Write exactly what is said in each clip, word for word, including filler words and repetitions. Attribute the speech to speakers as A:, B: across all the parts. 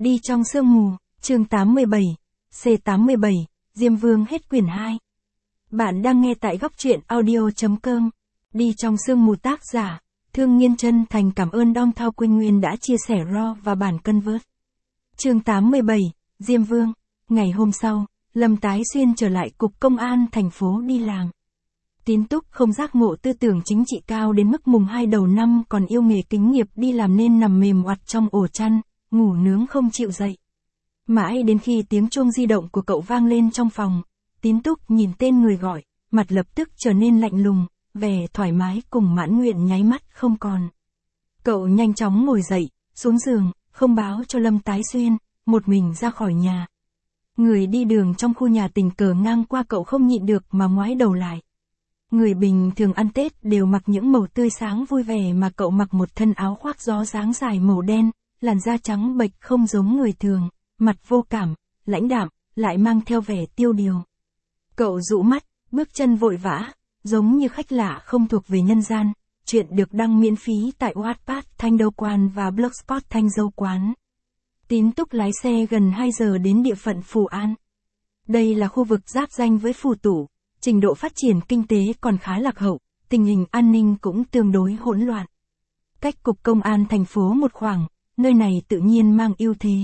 A: Đi trong sương mù, chương tám mươi bảy, C tám mươi bảy, Diêm Vương hết quyển hai. Bạn đang nghe tại góc truyện audio.com. Đi trong sương mù tác giả, Thương Nghiên chân thành cảm ơn Dom Thao Quynh Nguyên đã chia sẻ raw và bản convert. Chương tám mươi bảy, Diêm Vương. Ngày hôm sau, Lâm Tái Xuyên trở lại cục công an thành phố đi làm. Tín Túc không giác ngộ tư tưởng chính trị cao đến mức mùng hai đầu năm còn yêu nghề kính nghiệp đi làm nên nằm mềm oặt trong ổ chăn, ngủ nướng không chịu dậy. Mãi đến khi tiếng chuông di động của cậu vang lên trong phòng, Tín Túc nhìn tên người gọi, mặt lập tức trở nên lạnh lùng, vẻ thoải mái cùng mãn nguyện nháy mắt không còn. Cậu nhanh chóng ngồi dậy, xuống giường, không báo cho Lâm Tái Xuyên, một mình ra khỏi nhà. Người đi đường trong khu nhà tình cờ ngang qua cậu không nhịn được mà ngoái đầu lại. Người bình thường ăn Tết đều mặc những màu tươi sáng vui vẻ mà cậu mặc một thân áo khoác gió dáng dài màu đen, làn da trắng bệch không giống người thường, mặt vô cảm, lãnh đạm, lại mang theo vẻ tiêu điều. Cậu rũ mắt, bước chân vội vã, giống như khách lạ không thuộc về nhân gian. Chuyện được đăng miễn phí tại Wattpad Thanh Đâu Quan và Blogspot Thanh Dâu Quán. Tín Túc lái xe gần hai giờ đến địa phận Phù An. Đây là khu vực giáp ranh với Phù Tủ, trình độ phát triển kinh tế còn khá lạc hậu, tình hình an ninh cũng tương đối hỗn loạn. Cách cục công an thành phố một khoảng, nơi này tự nhiên mang ưu thế.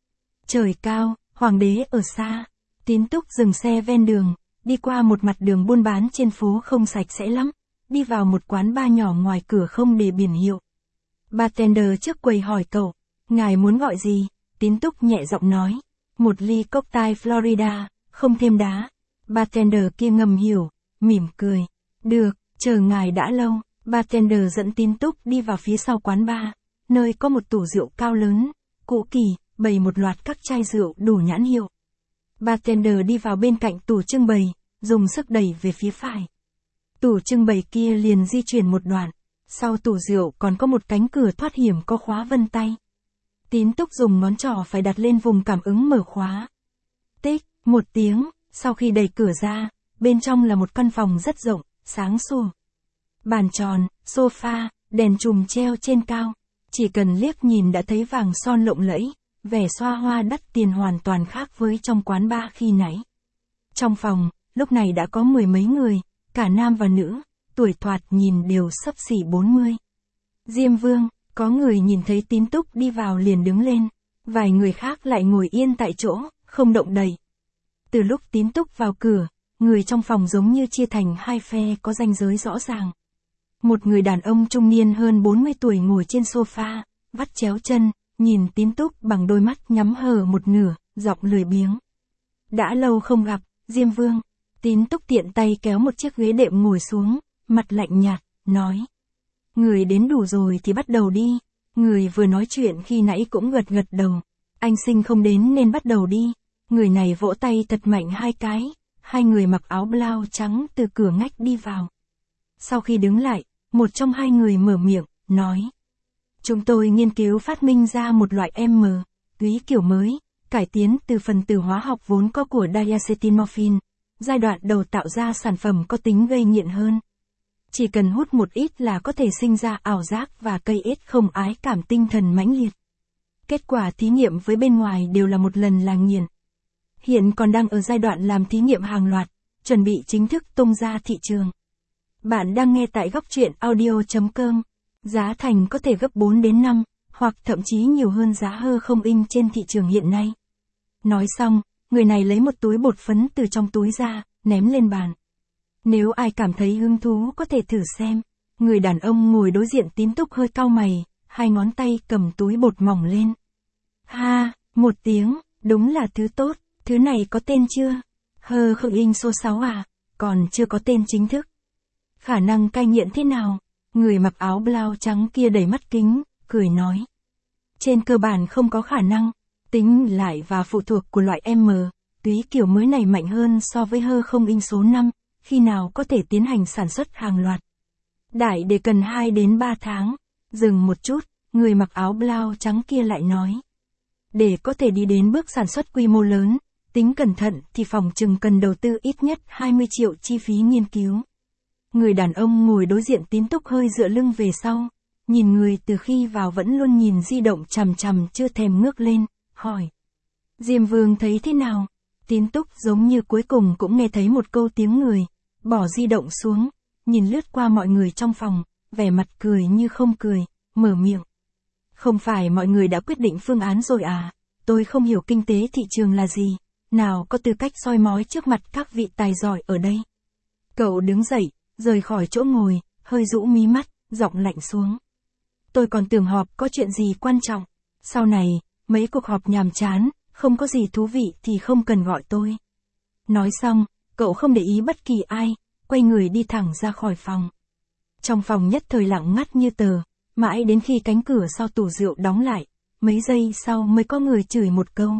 A: Trời cao, hoàng đế ở xa. Tín Túc dừng xe ven đường, đi qua một mặt đường buôn bán trên phố không sạch sẽ lắm, đi vào một quán bar nhỏ ngoài cửa không để biển hiệu. Bartender trước quầy hỏi cậu, ngài muốn gọi gì? Tín Túc nhẹ giọng nói, một ly cocktail Florida, không thêm đá. Bartender kia ngầm hiểu, mỉm cười. Được, chờ ngài đã lâu. Bartender dẫn Tín Túc đi vào phía sau quán bar, nơi có một tủ rượu cao lớn, cũ kỹ, bày một loạt các chai rượu đủ nhãn hiệu. Bartender đi vào bên cạnh tủ trưng bày, dùng sức đẩy về phía phải. Tủ trưng bày kia liền di chuyển một đoạn, sau tủ rượu còn có một cánh cửa thoát hiểm có khóa vân tay. Tín Túc dùng ngón trỏ phải đặt lên vùng cảm ứng mở khóa. Tích, một tiếng, sau khi đẩy cửa ra, bên trong là một căn phòng rất rộng, sáng sủa. Bàn tròn, sofa, đèn chùm treo trên cao, chỉ cần liếc nhìn đã thấy vàng son lộng lẫy, vẻ xoa hoa đắt tiền hoàn toàn khác với trong quán bar khi nãy. Trong phòng, lúc này đã có mười mấy người, cả nam và nữ, tuổi thoạt nhìn đều xấp xỉ bốn mươi. Diêm Vương, có người nhìn thấy Tín Túc đi vào liền đứng lên, vài người khác lại ngồi yên tại chỗ, không động đậy. Từ lúc Tín Túc vào cửa, người trong phòng giống như chia thành hai phe có ranh giới rõ ràng. Một người đàn ông trung niên hơn bốn mươi tuổi ngồi trên sofa, vắt chéo chân, nhìn Tín Túc bằng đôi mắt nhắm hờ một nửa, giọng lười biếng. Đã lâu không gặp, Diêm Vương. Tín Túc tiện tay kéo một chiếc ghế đệm ngồi xuống, mặt lạnh nhạt, nói. Người đến đủ rồi thì bắt đầu đi. Người vừa nói chuyện khi nãy cũng gật gật đầu. Anh Sinh không đến nên bắt đầu đi. Người này vỗ tay thật mạnh hai cái, hai người mặc áo blau trắng từ cửa ngách đi vào. Sau khi đứng lại, một trong hai người mở miệng, nói. Chúng tôi nghiên cứu phát minh ra một loại M, túy kiểu mới, cải tiến từ phần tử hóa học vốn có của diacetylmorphine, giai đoạn đầu tạo ra sản phẩm có tính gây nghiện hơn. Chỉ cần hút một ít là có thể sinh ra ảo giác và cây ít không ái cảm tinh thần mãnh liệt. Kết quả thí nghiệm với bên ngoài đều là một lần là nghiện. Hiện còn đang ở giai đoạn làm thí nghiệm hàng loạt, chuẩn bị chính thức tung ra thị trường. Bạn đang nghe tại góc truyện audio.com. Giá thành có thể gấp bốn đến năm, hoặc thậm chí nhiều hơn giá hơ không in trên thị trường hiện nay. Nói xong, người này lấy một túi bột phấn từ trong túi ra, ném lên bàn. Nếu ai cảm thấy hứng thú có thể thử xem. Người đàn ông ngồi đối diện Tín Túc hơi cau mày, hai ngón tay cầm túi bột mỏng lên. Ha, một tiếng, đúng là thứ tốt, thứ này có tên chưa? Hơ không in số sáu à, còn chưa có tên chính thức. Khả năng cai nghiện thế nào? Người mặc áo blau trắng kia đẩy mắt kính, cười nói. Trên cơ bản không có khả năng, tính lại và phụ thuộc của loại M, túy kiểu mới này mạnh hơn so với hơ không in số năm, khi nào có thể tiến hành sản xuất hàng loạt. Đại để cần hai đến ba tháng, dừng một chút, người mặc áo blau trắng kia lại nói. Để có thể đi đến bước sản xuất quy mô lớn, tính cẩn thận thì phòng chừng cần đầu tư ít nhất hai mươi triệu chi phí nghiên cứu. Người đàn ông ngồi đối diện Tín Túc hơi dựa lưng về sau, nhìn người từ khi vào vẫn luôn nhìn di động chằm chằm chưa thèm ngước lên, hỏi. Diêm Vương thấy thế nào? Tín Túc giống như cuối cùng cũng nghe thấy một câu tiếng người, bỏ di động xuống, nhìn lướt qua mọi người trong phòng, vẻ mặt cười như không cười, mở miệng. Không phải mọi người đã quyết định phương án rồi à? Tôi không hiểu kinh tế thị trường là gì, nào có tư cách soi mói trước mặt các vị tài giỏi ở đây. Cậu đứng dậy, rời khỏi chỗ ngồi, hơi rũ mí mắt, giọng lạnh xuống. Tôi còn tưởng họp có chuyện gì quan trọng. Sau này, mấy cuộc họp nhàm chán, không có gì thú vị thì không cần gọi tôi. Nói xong, cậu không để ý bất kỳ ai, quay người đi thẳng ra khỏi phòng. Trong phòng nhất thời lặng ngắt như tờ, mãi đến khi cánh cửa sau tủ rượu đóng lại, mấy giây sau mới có người chửi một câu.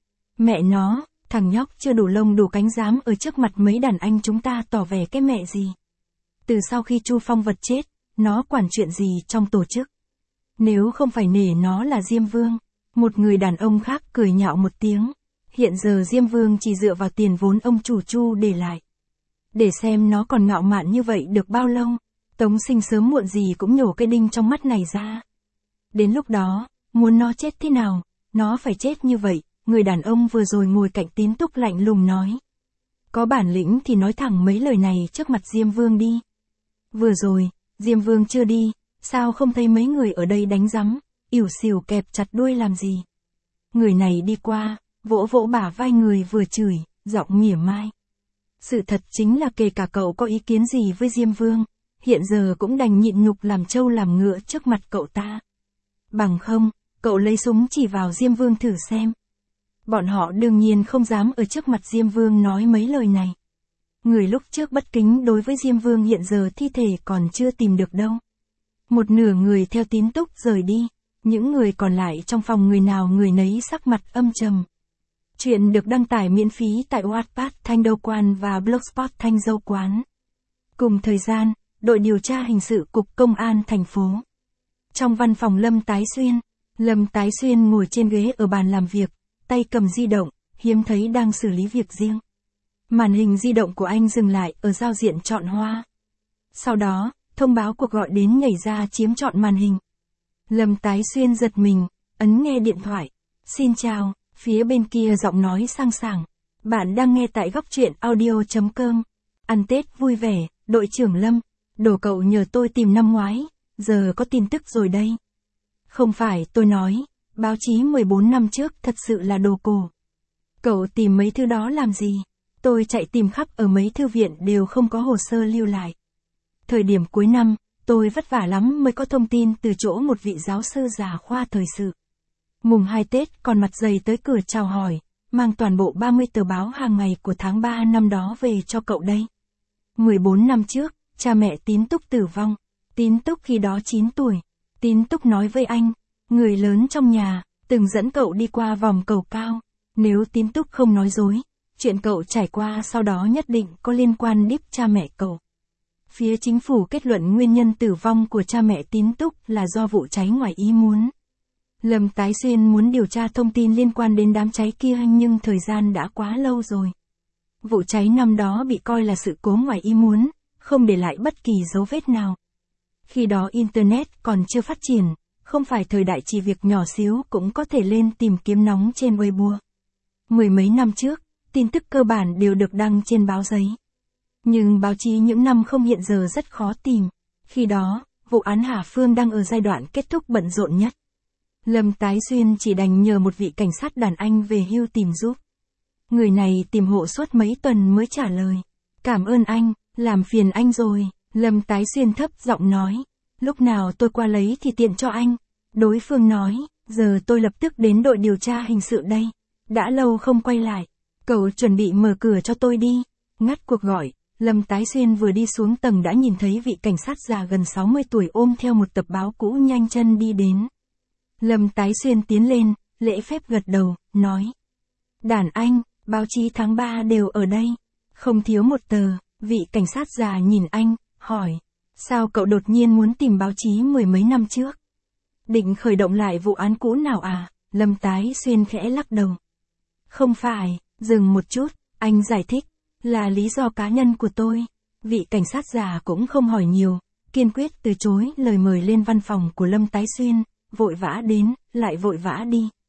A: Mẹ nó, thằng nhóc chưa đủ lông đủ cánh dám ở trước mặt mấy đàn anh chúng ta tỏ vẻ cái mẹ gì. Từ sau khi Chu Phong vật chết, nó quản chuyện gì trong tổ chức. Nếu không phải nể nó là Diêm Vương, một người đàn ông khác cười nhạo một tiếng. Hiện giờ Diêm Vương chỉ dựa vào tiền vốn ông chủ Chu để lại. Để xem nó còn ngạo mạn như vậy được bao lâu, Tống Sinh sớm muộn gì cũng nhổ cái đinh trong mắt này ra. Đến lúc đó, muốn nó chết thế nào, nó phải chết như vậy, người đàn ông vừa rồi ngồi cạnh Tín Túc lạnh lùng nói. Có bản lĩnh thì nói thẳng mấy lời này trước mặt Diêm Vương đi. Vừa rồi, Diêm Vương chưa đi, sao không thấy mấy người ở đây đánh rắm, ỉu xìu kẹp chặt đuôi làm gì. Người này đi qua, vỗ vỗ bả vai người vừa chửi, giọng mỉa mai. Sự thật chính là kể cả cậu có ý kiến gì với Diêm Vương, hiện giờ cũng đành nhịn nhục làm trâu làm ngựa trước mặt cậu ta. Bằng không, cậu lấy súng chỉ vào Diêm Vương thử xem. Bọn họ đương nhiên không dám ở trước mặt Diêm Vương nói mấy lời này. Người lúc trước bất kính đối với Diêm Vương hiện giờ thi thể còn chưa tìm được đâu. Một nửa người theo Tín Túc rời đi, những người còn lại trong phòng người nào người nấy sắc mặt âm trầm. Chuyện được đăng tải miễn phí tại Wattpad Thanh Đâu Quan và Blogspot Thanh Dâu Quán. Cùng thời gian, đội điều tra hình sự Cục Công an thành phố. Trong văn phòng Lâm Tái Xuyên, Lâm Tái Xuyên ngồi trên ghế ở bàn làm việc, tay cầm di động, hiếm thấy đang xử lý việc riêng. Màn hình di động của anh dừng lại ở giao diện chọn hoa. Sau đó, thông báo cuộc gọi đến nhảy ra chiếm trọn màn hình. Lâm Tái Xuyên giật mình, ấn nghe điện thoại. Xin chào, phía bên kia giọng nói sang sảng. Bạn đang nghe tại góc truyện audio chấm com. Ăn Tết vui vẻ, đội trưởng Lâm. Đồ cậu nhờ tôi tìm năm ngoái, giờ có tin tức rồi đây. Không phải tôi nói, báo chí mười bốn năm trước thật sự là đồ cổ. Cậu tìm mấy thứ đó làm gì? Tôi chạy tìm khắp ở mấy thư viện đều không có hồ sơ lưu lại. Thời điểm cuối năm, tôi vất vả lắm mới có thông tin từ chỗ một vị giáo sư già khoa thời sự. Mùng hai Tết còn mặt dày tới cửa chào hỏi, mang toàn bộ ba mươi tờ báo hàng ngày của tháng ba năm đó về cho cậu đây. mười bốn năm trước, cha mẹ Tín Túc tử vong. Tín Túc khi đó chín tuổi. Tín Túc nói với anh, người lớn trong nhà, từng dẫn cậu đi qua vòng cầu cao. Nếu Tín Túc không nói dối, chuyện cậu trải qua sau đó nhất định có liên quan đến cha mẹ cậu. Phía chính phủ kết luận nguyên nhân tử vong của cha mẹ Tín Túc là do vụ cháy ngoài ý muốn. Lâm Tái Xuyên muốn điều tra thông tin liên quan đến đám cháy kia nhưng thời gian đã quá lâu rồi. Vụ cháy năm đó bị coi là sự cố ngoài ý muốn, không để lại bất kỳ dấu vết nào. Khi đó Internet còn chưa phát triển, không phải thời đại chỉ việc nhỏ xíu cũng có thể lên tìm kiếm nóng trên Weibo. Mười mấy năm trước, tin tức cơ bản đều được đăng trên báo giấy. Nhưng báo chí những năm không hiện giờ rất khó tìm. Khi đó, vụ án Hà Phương đang ở giai đoạn kết thúc bận rộn nhất. Lâm Tái Xuyên chỉ đành nhờ một vị cảnh sát đàn anh về hưu tìm giúp. Người này tìm hộ suốt mấy tuần mới trả lời. Cảm ơn anh, làm phiền anh rồi. Lâm Tái Xuyên thấp giọng nói. Lúc nào tôi qua lấy thì tiện cho anh. Đối phương nói, giờ tôi lập tức đến đội điều tra hình sự đây. Đã lâu không quay lại. Cậu chuẩn bị mở cửa cho tôi đi. Ngắt cuộc gọi, Lâm Tái Xuyên vừa đi xuống tầng đã nhìn thấy vị cảnh sát già gần sáu mươi tuổi ôm theo một tập báo cũ nhanh chân đi đến. Lâm Tái Xuyên tiến lên, lễ phép gật đầu, nói. Đàn anh, báo chí tháng ba đều ở đây. Không thiếu một tờ, vị cảnh sát già nhìn anh, hỏi. Sao cậu đột nhiên muốn tìm báo chí mười mấy năm trước? Định khởi động lại vụ án cũ nào à? Lâm Tái Xuyên khẽ lắc đầu. Không phải, dừng một chút, anh giải thích. Là lý do cá nhân của tôi. Vị cảnh sát già cũng không hỏi nhiều, kiên quyết từ chối lời mời lên văn phòng của Lâm Tái Xuyên, vội vã đến, lại vội vã đi.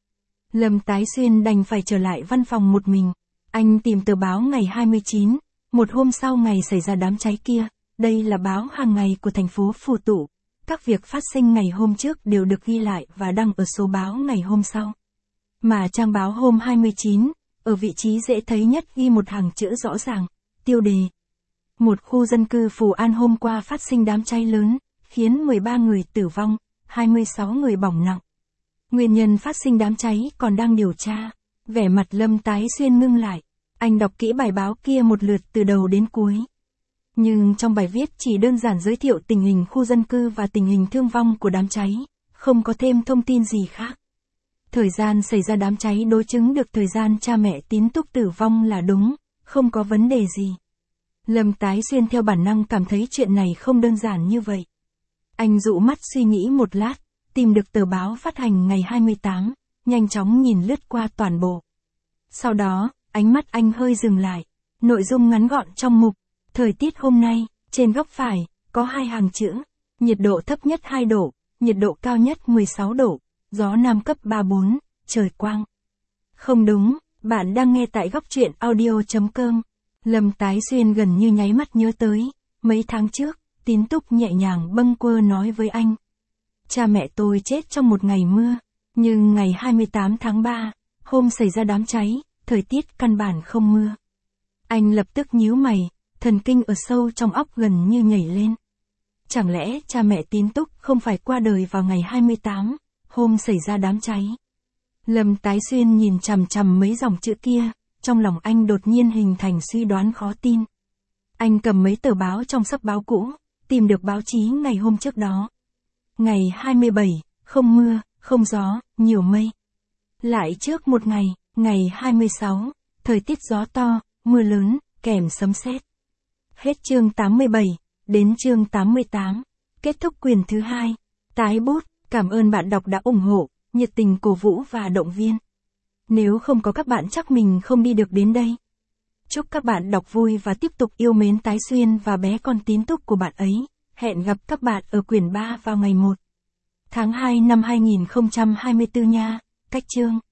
A: Lâm Tái Xuyên đành phải trở lại văn phòng một mình. Anh tìm tờ báo ngày hai mươi chín, một hôm sau ngày xảy ra đám cháy kia. Đây là báo hàng ngày của thành phố Phù Tụ. Các việc phát sinh ngày hôm trước đều được ghi lại và đăng ở số báo ngày hôm sau. Mà trang báo hôm hai mươi chín, ở vị trí dễ thấy nhất ghi một hàng chữ rõ ràng, tiêu đề. Một khu dân cư Phù An hôm qua phát sinh đám cháy lớn, khiến mười ba người tử vong, hai mươi sáu người bỏng nặng. Nguyên nhân phát sinh đám cháy còn đang điều tra. Vẻ mặt Lâm Tái Xuyên ngưng lại. Anh đọc kỹ bài báo kia một lượt từ đầu đến cuối. Nhưng trong bài viết chỉ đơn giản giới thiệu tình hình khu dân cư và tình hình thương vong của đám cháy, không có thêm thông tin gì khác. Thời gian xảy ra đám cháy đối chứng được thời gian cha mẹ Tín Túc tử vong là đúng, không có vấn đề gì. Lâm Tái Xuyên theo bản năng cảm thấy chuyện này không đơn giản như vậy. Anh dụ mắt suy nghĩ một lát, tìm được tờ báo phát hành ngày hai mươi tám, nhanh chóng nhìn lướt qua toàn bộ. Sau đó, ánh mắt anh hơi dừng lại. Nội dung ngắn gọn trong mục thời tiết hôm nay, trên góc phải, có hai hàng chữ. Nhiệt độ thấp nhất hai độ, nhiệt độ cao nhất mười sáu độ, gió nam cấp ba bốn, trời quang. Không đúng, bạn đang nghe tại góc truyện audio chấm com. Lâm Tái Xuyên gần như nháy mắt nhớ tới, mấy tháng trước, Tín Túc nhẹ nhàng bâng quơ nói với anh. Cha mẹ tôi chết trong một ngày mưa, nhưng ngày hai mươi tám tháng ba, hôm xảy ra đám cháy, thời tiết căn bản không mưa. Anh lập tức nhíu mày, thần kinh ở sâu trong óc gần như nhảy lên. Chẳng lẽ cha mẹ Tín Túc không phải qua đời vào ngày hai mươi tám, hôm xảy ra đám cháy? Lâm Tái Xuyên nhìn chằm chằm mấy dòng chữ kia, trong lòng anh đột nhiên hình thành suy đoán khó tin. Anh cầm mấy tờ báo trong sấp báo cũ, tìm được báo chí ngày hôm trước đó. Ngày hai mươi bảy, không mưa, không gió, nhiều mây. Lại trước một ngày, ngày hai mươi sáu, thời tiết gió to, mưa lớn, kèm sấm sét. Hết chương tám mươi bảy, đến chương tám mươi tám. Kết thúc quyển thứ hai. Tái bút, cảm ơn bạn đọc đã ủng hộ, nhiệt tình cổ vũ và động viên. Nếu không có các bạn chắc mình không đi được đến đây. Chúc các bạn đọc vui và tiếp tục yêu mến Tái Xuyên và bé con Tín Túc của bạn ấy. Hẹn gặp các bạn ở quyển ba vào ngày một tháng hai năm hai nghìn không trăm hai mươi tư nha. Cách chương.